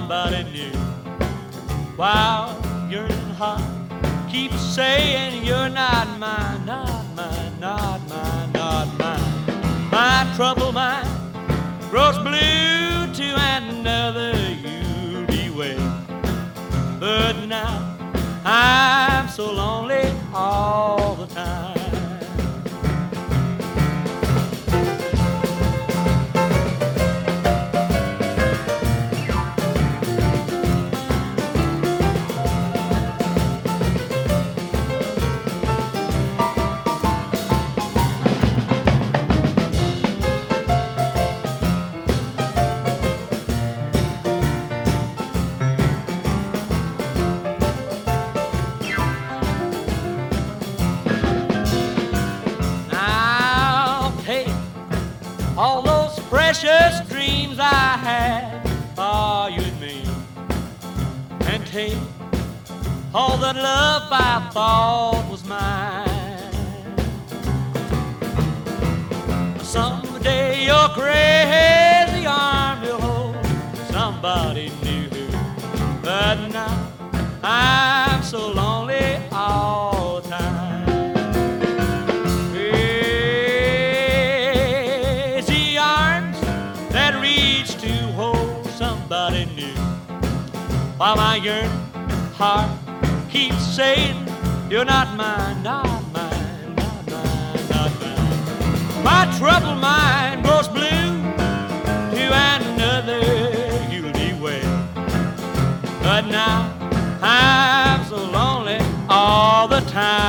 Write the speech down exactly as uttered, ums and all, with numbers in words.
somebody new. While yearning heart keeps saying you're not mine, not mine, not mine, not mine. My troubled mind grows blue to another you'll be with. But now I'm so lonely all the time. All those precious dreams I had for you and me, and take all that love I thought was mine. Someday your crazy arm will hold somebody new, but now I'm so lonely all the time. Somebody new, while my yearning heart keeps saying you're not mine, not mine, not mine, not mine. My troubled mind grows blue to another you'll be with. But now I'm so lonely all the time.